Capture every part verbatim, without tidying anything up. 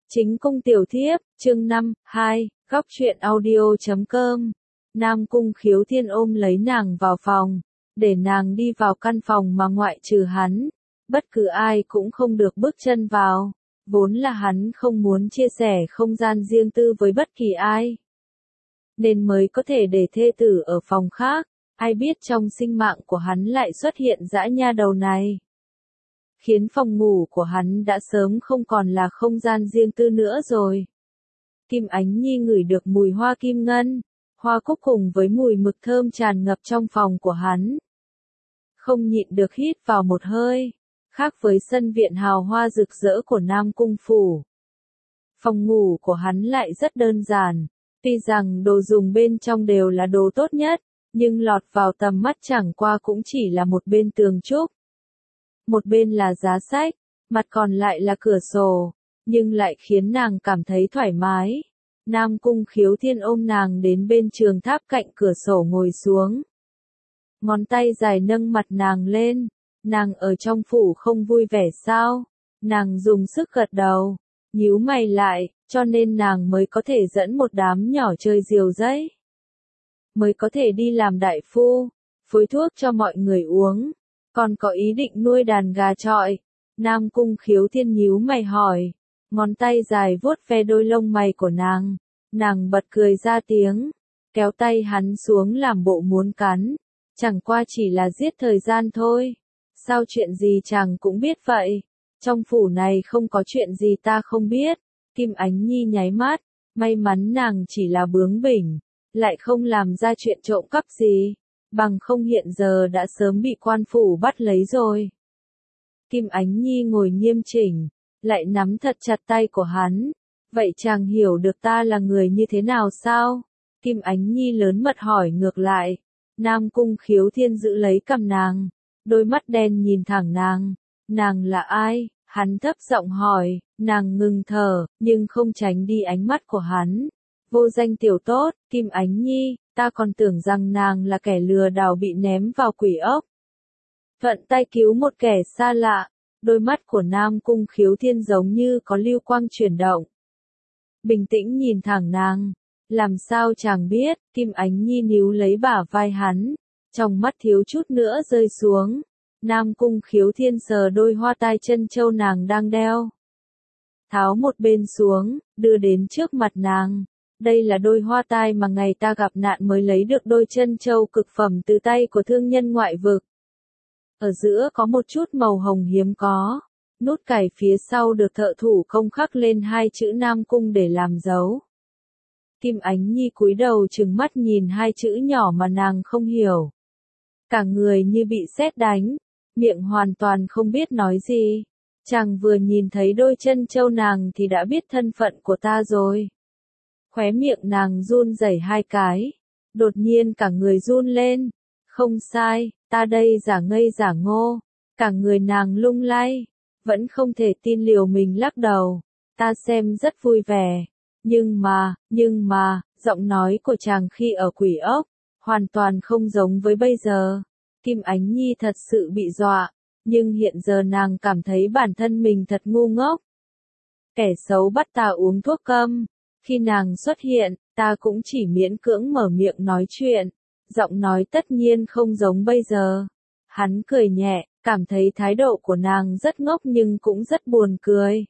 Chính cung tiểu thiếp, chương năm, hai, góc truyện audio chấm com. Nam Cung Khiếu Thiên ôm lấy nàng vào phòng, để nàng đi vào căn phòng mà ngoại trừ hắn, bất cứ ai cũng không được bước chân vào, vốn là hắn không muốn chia sẻ không gian riêng tư với bất kỳ ai. Nên mới có thể để thê tử ở phòng khác, ai biết trong sinh mạng của hắn lại xuất hiện dã nha đầu này. Khiến phòng ngủ của hắn đã sớm không còn là không gian riêng tư nữa rồi. Kim Ánh Nhi ngửi được mùi hoa kim ngân, hoa cúc cùng với mùi mực thơm tràn ngập trong phòng của hắn. Không nhịn được hít vào một hơi, khác với sân viện hào hoa rực rỡ của Nam Cung Phủ. Phòng ngủ của hắn lại rất đơn giản, tuy rằng đồ dùng bên trong đều là đồ tốt nhất, nhưng lọt vào tầm mắt chẳng qua cũng chỉ là một bên tường trúc. Một bên là giá sách, mặt còn lại là cửa sổ, nhưng lại khiến nàng cảm thấy thoải mái. Nam Cung Khiếu Thiên ôm nàng đến bên trường tháp cạnh cửa sổ ngồi xuống. Ngón tay dài nâng mặt nàng lên, nàng ở trong phủ không vui vẻ sao? Nàng dùng sức gật đầu, nhíu mày lại, cho nên nàng mới có thể dẫn một đám nhỏ chơi diều giấy. Mới có thể đi làm đại phu, phối thuốc cho mọi người uống. Còn có ý định nuôi đàn gà trọi. Nam Cung Khiếu Thiên nhíu mày hỏi, ngón tay dài vuốt ve đôi lông mày của nàng. Nàng bật cười ra tiếng, kéo tay hắn xuống làm bộ muốn cắn. Chẳng qua chỉ là giết thời gian thôi. Sao chuyện gì chàng cũng biết vậy? Trong phủ này không có chuyện gì ta không biết. Kim Ánh Nhi nháy mắt, may mắn nàng chỉ là bướng bỉnh, lại không làm ra chuyện trộm cắp gì. Bằng không hiện giờ đã sớm bị quan phủ bắt lấy rồi. Kim Ánh Nhi ngồi nghiêm chỉnh, lại nắm thật chặt tay của hắn. Vậy chàng hiểu được ta là người như thế nào sao? Kim Ánh Nhi lớn mật hỏi ngược lại. Nam Cung Khiếu Thiên giữ lấy cằm nàng, đôi mắt đen nhìn thẳng nàng. Nàng là ai? Hắn thấp giọng hỏi, nàng ngừng thở, nhưng không tránh đi ánh mắt của hắn. Vô danh tiểu tốt, Kim Ánh Nhi, ta còn tưởng rằng nàng là kẻ lừa đảo bị ném vào quỷ ốc. Thuận tay cứu một kẻ xa lạ, đôi mắt của Nam Cung Khiếu Thiên giống như có lưu quang chuyển động. Bình tĩnh nhìn thẳng nàng, làm sao chàng biết? Kim Ánh Nhi níu lấy bả vai hắn, trong mắt thiếu chút nữa rơi xuống. Nam Cung Khiếu Thiên sờ đôi hoa tai chân châu nàng đang đeo. Tháo một bên xuống, đưa đến trước mặt nàng. Đây là đôi hoa tai mà ngày ta gặp nạn mới lấy được đôi chân châu cực phẩm từ tay của thương nhân ngoại vực. Ở giữa có một chút màu hồng hiếm có. Nút cài phía sau được thợ thủ công khắc lên hai chữ Nam Cung để làm dấu. Kim Ánh Nhi cúi đầu trừng mắt nhìn hai chữ nhỏ mà nàng không hiểu. Cả người như bị sét đánh, miệng hoàn toàn không biết nói gì. Chàng vừa nhìn thấy đôi chân châu nàng thì đã biết thân phận của ta rồi. Khóe miệng nàng run rẩy hai cái, đột nhiên cả người run lên. Không sai, ta đây giả ngây giả ngô. Cả người nàng lung lay, vẫn không thể tin liều mình lắc đầu. Ta xem rất vui vẻ, nhưng mà, nhưng mà, giọng nói của chàng khi ở quỷ ốc, hoàn toàn không giống với bây giờ. Kim Ánh Nhi thật sự bị dọa, nhưng hiện giờ nàng cảm thấy bản thân mình thật ngu ngốc. Kẻ xấu bắt ta uống thuốc câm. Khi nàng xuất hiện, ta cũng chỉ miễn cưỡng mở miệng nói chuyện, giọng nói tất nhiên không giống bây giờ. Hắn cười nhẹ, cảm thấy thái độ của nàng rất ngốc nhưng cũng rất buồn cười.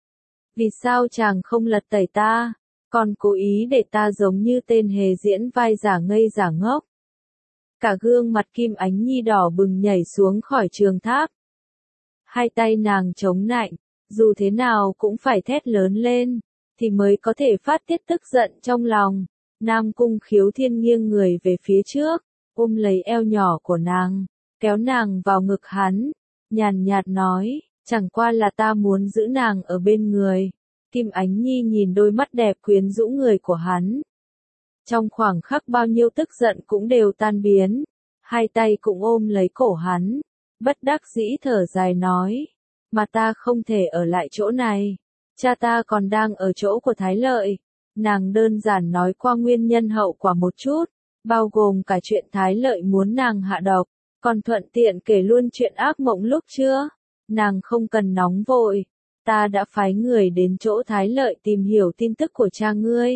Vì sao chàng không lật tẩy ta, còn cố ý để ta giống như tên hề diễn vai giả ngây giả ngốc? Cả gương mặt Kim Ánh Nhi đỏ bừng nhảy xuống khỏi trường tháp. Hai tay nàng chống nạnh, dù thế nào cũng phải thét lớn lên, thì mới có thể phát tiết tức giận trong lòng. Nam Cung Khiếu Thiên nghiêng người về phía trước, ôm lấy eo nhỏ của nàng, kéo nàng vào ngực hắn, nhàn nhạt nói, chẳng qua là ta muốn giữ nàng ở bên người. Kim Ánh Nhi nhìn đôi mắt đẹp quyến rũ người của hắn. Trong khoảng khắc bao nhiêu tức giận cũng đều tan biến, hai tay cũng ôm lấy cổ hắn, bất đắc dĩ thở dài nói, mà ta không thể ở lại chỗ này. Cha ta còn đang ở chỗ của Thái Lợi. Nàng đơn giản nói qua nguyên nhân hậu quả một chút, bao gồm cả chuyện Thái Lợi muốn nàng hạ độc, còn thuận tiện kể luôn chuyện ác mộng lúc chưa. Nàng không cần nóng vội, ta đã phái người đến chỗ Thái Lợi tìm hiểu tin tức của cha ngươi.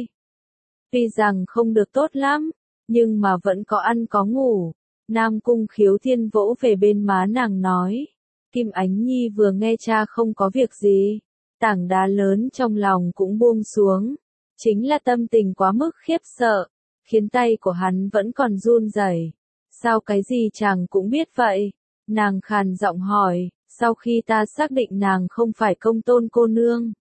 Tuy rằng không được tốt lắm, nhưng mà vẫn có ăn có ngủ. Nam Cung Khiếu Thiên vỗ về bên má nàng nói. Kim Ánh Nhi vừa nghe cha không có việc gì, tảng đá lớn trong lòng cũng buông xuống. Chính là tâm tình quá mức khiếp sợ, khiến tay của hắn vẫn còn run rẩy. Sao cái gì chàng cũng biết vậy? Nàng khàn giọng hỏi, sau khi ta xác định nàng không phải Công Tôn cô nương.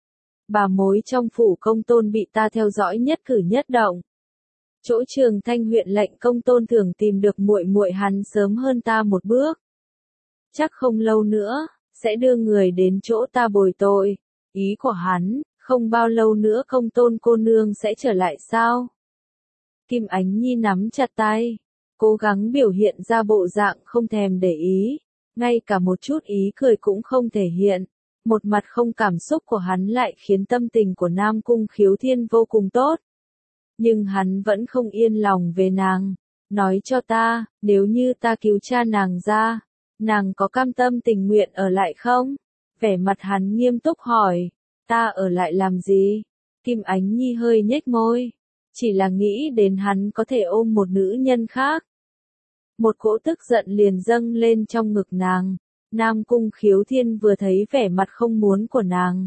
Bà mối trong phủ Công Tôn bị ta theo dõi nhất cử nhất động. Chỗ Trường Thanh huyện lệnh Công Tôn thường tìm được muội muội hắn sớm hơn ta một bước. Chắc không lâu nữa, sẽ đưa người đến chỗ ta bồi tội. Ý của hắn, không bao lâu nữa Công Tôn cô nương sẽ trở lại sao? Kim Ánh Nhi nắm chặt tay, cố gắng biểu hiện ra bộ dạng không thèm để ý, ngay cả một chút ý cười cũng không thể hiện. Một mặt không cảm xúc của hắn lại khiến tâm tình của Nam Cung Khiếu Thiên vô cùng tốt. Nhưng hắn vẫn không yên lòng về nàng. Nói cho ta, nếu như ta cứu cha nàng ra, nàng có cam tâm tình nguyện ở lại không? Vẻ mặt hắn nghiêm túc hỏi, ta ở lại làm gì? Kim Ánh Nhi hơi nhếch môi, chỉ là nghĩ đến hắn có thể ôm một nữ nhân khác. Một cỗ tức giận liền dâng lên trong ngực nàng. Nam Cung Khiếu Thiên vừa thấy vẻ mặt không muốn của nàng,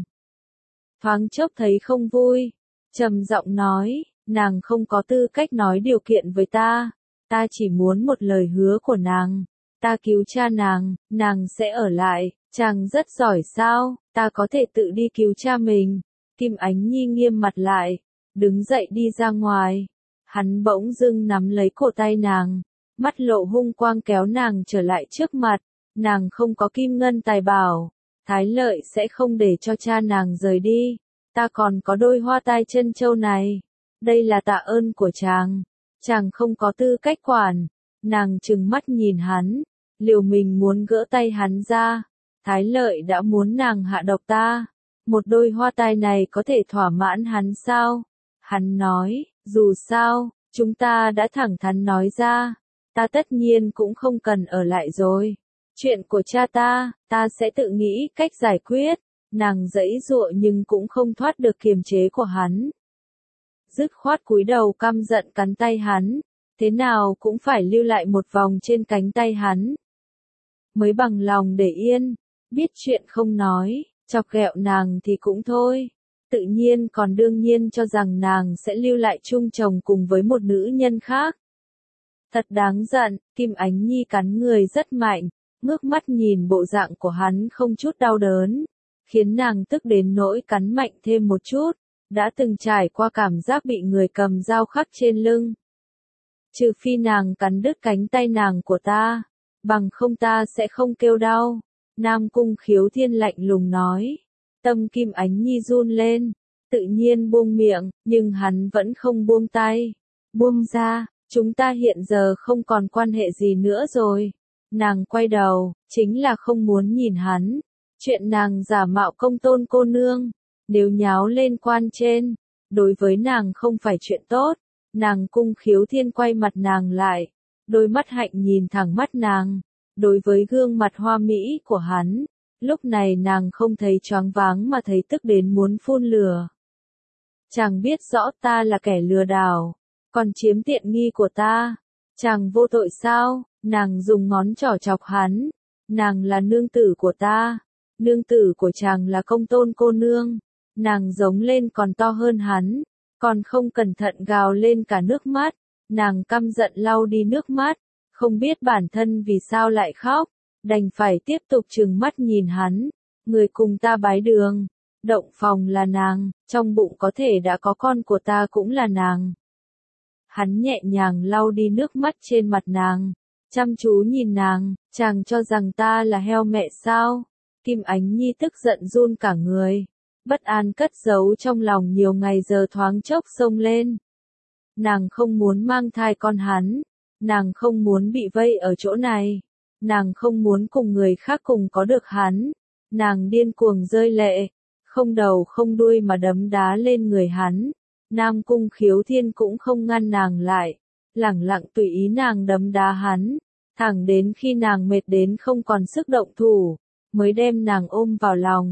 thoáng chốc thấy không vui, trầm giọng nói, nàng không có tư cách nói điều kiện với ta, ta chỉ muốn một lời hứa của nàng, ta cứu cha nàng, nàng sẽ ở lại, chàng rất giỏi sao, ta có thể tự đi cứu cha mình. Kim Ánh Nhi nghiêm mặt lại, đứng dậy đi ra ngoài, hắn bỗng dưng nắm lấy cổ tay nàng, mắt lộ hung quang kéo nàng trở lại trước mặt. Nàng không có kim ngân tài bảo, Thái Lợi sẽ không để cho cha nàng rời đi, ta còn có đôi hoa tai chân châu này, đây là tạ ơn của chàng, chàng không có tư cách quản. Nàng trừng mắt nhìn hắn, liều mình muốn gỡ tay hắn ra, Thái Lợi đã muốn nàng hạ độc ta, một đôi hoa tai này có thể thỏa mãn hắn sao? Hắn nói, dù sao, chúng ta đã thẳng thắn nói ra, ta tất nhiên cũng không cần ở lại rồi. Chuyện của cha ta, ta sẽ tự nghĩ cách giải quyết. Nàng giãy giụa nhưng cũng không thoát được kiềm chế của hắn. Dứt khoát cúi đầu căm giận cắn tay hắn, thế nào cũng phải lưu lại một vòng trên cánh tay hắn. Mới bằng lòng để yên, biết chuyện không nói, chọc ghẹo nàng thì cũng thôi. Tự nhiên còn đương nhiên cho rằng nàng sẽ lưu lại chung chồng cùng với một nữ nhân khác. Thật đáng giận, Kim Ánh Nhi cắn người rất mạnh. Ngước mắt nhìn bộ dạng của hắn không chút đau đớn, khiến nàng tức đến nỗi cắn mạnh thêm một chút, đã từng trải qua cảm giác bị người cầm dao khắc trên lưng. Trừ phi nàng cắn đứt cánh tay nàng của ta, bằng không ta sẽ không kêu đau. Nam Cung Khiếu Thiên lạnh lùng nói, tâm Kim Ánh Nhi run lên, tự nhiên buông miệng, nhưng hắn vẫn không buông tay. Buông ra, chúng ta hiện giờ không còn quan hệ gì nữa rồi. Nàng quay đầu, chính là không muốn nhìn hắn. Chuyện nàng giả mạo Công Tôn cô nương, nếu nháo lên quan trên, đối với nàng không phải chuyện tốt. Nàng Cung Khiếu Thiên quay mặt nàng lại, đôi mắt hạnh nhìn thẳng mắt nàng. Đối với gương mặt hoa mỹ của hắn, lúc này nàng không thấy choáng váng mà thấy tức đến muốn phun lửa. Chàng biết rõ ta là kẻ lừa đảo, còn chiếm tiện nghi của ta. Chàng vô tội sao? Nàng dùng ngón trỏ chọc hắn. Nàng là nương tử của ta. Nương tử của chàng là Công Tôn cô nương. Nàng giống lên còn to hơn hắn. Còn không cẩn thận gào lên cả nước mắt. Nàng căm giận lau đi nước mắt. Không biết bản thân vì sao lại khóc. Đành phải tiếp tục trừng mắt nhìn hắn. Người cùng ta bái đường. Động phòng là nàng. Trong bụng có thể đã có con của ta cũng là nàng. Hắn nhẹ nhàng lau đi nước mắt trên mặt nàng. Chăm chú nhìn nàng, chàng cho rằng ta là heo mẹ sao? Kim Ánh Nhi tức giận run cả người. Bất an cất giấu trong lòng nhiều ngày giờ thoáng chốc xông lên. Nàng không muốn mang thai con hắn. Nàng không muốn bị vây ở chỗ này. Nàng không muốn cùng người khác cùng có được hắn. Nàng điên cuồng rơi lệ. Không đầu không đuôi mà đấm đá lên người hắn. Nam Cung Khiếu Thiên cũng không ngăn nàng lại. Lẳng lặng tùy ý nàng đấm đá hắn. Thẳng đến khi nàng mệt đến không còn sức động thủ, mới đem nàng ôm vào lòng.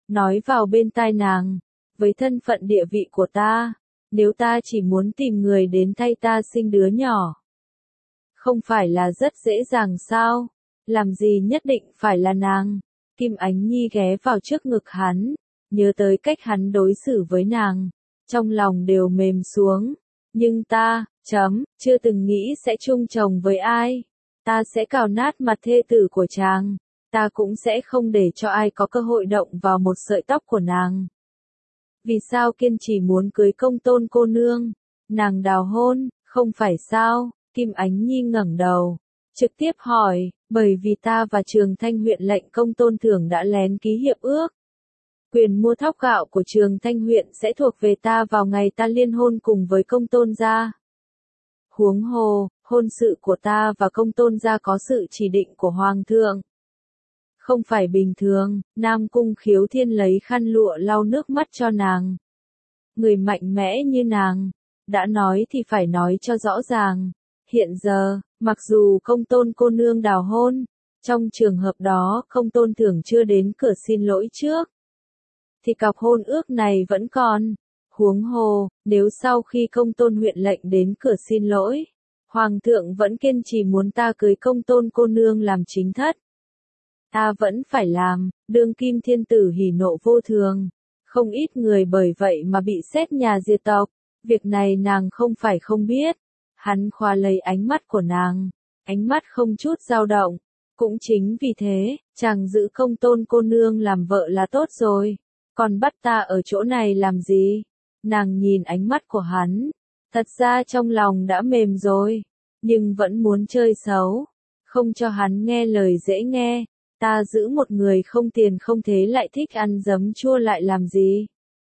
nói vào bên tai nàng, với thân phận địa vị của ta, nếu ta chỉ muốn tìm người đến thay ta sinh đứa nhỏ, không phải là rất dễ dàng sao, làm gì nhất định phải là nàng. Kim Ánh Nhi ghé vào trước ngực hắn, nhớ tới cách hắn đối xử với nàng, trong lòng đều mềm xuống, nhưng ta, chấm, chưa từng nghĩ sẽ chung chồng với ai, ta sẽ cào nát mặt thê tử của chàng, ta cũng sẽ không để cho ai có cơ hội động vào một sợi tóc của nàng. Vì sao kiên trì muốn cưới Công Tôn cô nương? Nàng đào hôn, không phải sao? Kim Ánh Nhi ngẩng đầu, trực tiếp hỏi, bởi vì ta và Trường Thanh huyện lệnh Công Tôn Thưởng đã lén ký hiệp ước. Quyền mua thóc gạo của Trường Thanh huyện sẽ thuộc về ta vào ngày ta liên hôn cùng với Công Tôn gia. Huống hồ, hôn sự của ta và Công Tôn gia có sự chỉ định của Hoàng thượng. Không phải bình thường. Nam Cung Khiếu Thiên lấy khăn lụa lau nước mắt cho nàng. Người mạnh mẽ như nàng, đã nói thì phải nói cho rõ ràng. Hiện giờ, mặc dù Công Tôn cô nương đào hôn, trong trường hợp đó Công Tôn Thưởng chưa đến cửa xin lỗi trước, thì cọc hôn ước này vẫn còn. Huống hồ, nếu sau khi Công Tôn huyện lệnh đến cửa xin lỗi, Hoàng thượng vẫn kiên trì muốn ta cưới Công Tôn cô nương làm chính thất, ta vẫn phải làm. Đương kim thiên tử hỉ nộ vô thường, không ít người bởi vậy mà bị xét nhà diệt tộc. Việc này nàng không phải không biết. Hắn khóa lấy ánh mắt của nàng, ánh mắt không chút dao động. Cũng chính vì thế, chàng giữ Công Tôn cô nương làm vợ là tốt rồi, còn bắt ta ở chỗ này làm gì? Nàng nhìn ánh mắt của hắn, thật ra trong lòng đã mềm rồi, nhưng vẫn muốn chơi xấu, không cho hắn nghe lời dễ nghe. Ta giữ một người không tiền không thế lại thích ăn giấm chua lại làm gì?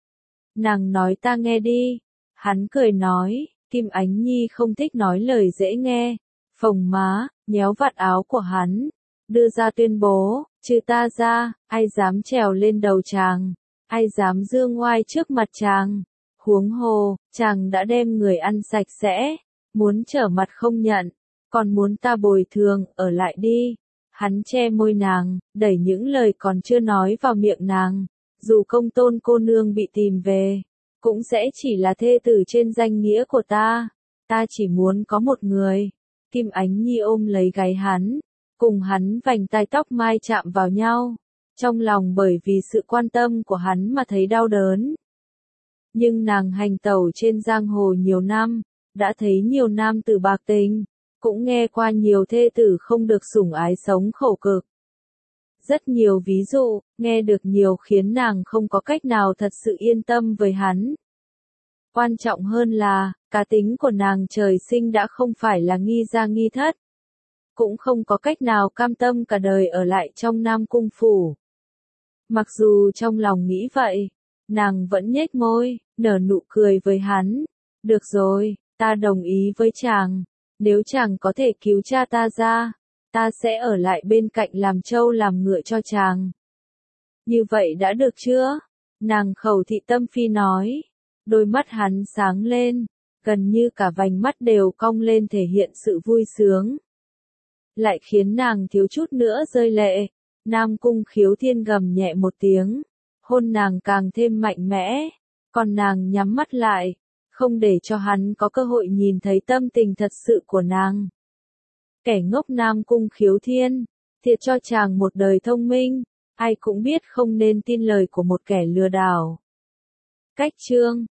Nàng nói ta nghe đi. Hắn cười nói, Kim Ánh Nhi không thích nói lời dễ nghe, phồng má, nhéo vạt áo của hắn, đưa ra tuyên bố, trừ ta ra, ai dám trèo lên đầu chàng, ai dám dương oai trước mặt chàng. Huống hồ, chàng đã đem người ăn sạch sẽ, muốn trở mặt không nhận, còn muốn ta bồi thường, ở lại đi. Hắn che môi nàng, đẩy những lời còn chưa nói vào miệng nàng, dù Công Tôn cô nương bị tìm về, cũng sẽ chỉ là thê tử trên danh nghĩa của ta, ta chỉ muốn có một người. Kim Ánh Nhi ôm lấy gáy hắn, cùng hắn vành tai tóc mai chạm vào nhau, trong lòng bởi vì sự quan tâm của hắn mà thấy đau đớn. Nhưng nàng hành tẩu trên giang hồ nhiều năm, đã thấy nhiều nam tử bạc tình, cũng nghe qua nhiều thê tử không được sủng ái sống khổ cực. Rất nhiều ví dụ, nghe được nhiều khiến nàng không có cách nào thật sự yên tâm với hắn. Quan trọng hơn là, cá tính của nàng trời sinh đã không phải là nghi gia nghi thất. Cũng không có cách nào cam tâm cả đời ở lại trong Nam Cung phủ. Mặc dù trong lòng nghĩ vậy, nàng vẫn nhếch môi, nở nụ cười với hắn. Được rồi, ta đồng ý với chàng. Nếu chàng có thể cứu cha ta ra, ta sẽ ở lại bên cạnh làm trâu làm ngựa cho chàng. Như vậy đã được chưa? Nàng Khẩu Thị Tâm Phi nói. Đôi mắt hắn sáng lên, gần như cả vành mắt đều cong lên thể hiện sự vui sướng. Lại khiến nàng thiếu chút nữa rơi lệ. Nam Cung Khiếu Thiên gầm nhẹ một tiếng, hôn nàng càng thêm mạnh mẽ, còn nàng nhắm mắt lại, không để cho hắn có cơ hội nhìn thấy tâm tình thật sự của nàng. Kẻ ngốc Nam Cung Khiếu Thiên, thiệt cho chàng một đời thông minh, ai cũng biết không nên tin lời của một kẻ lừa đảo. Cách chương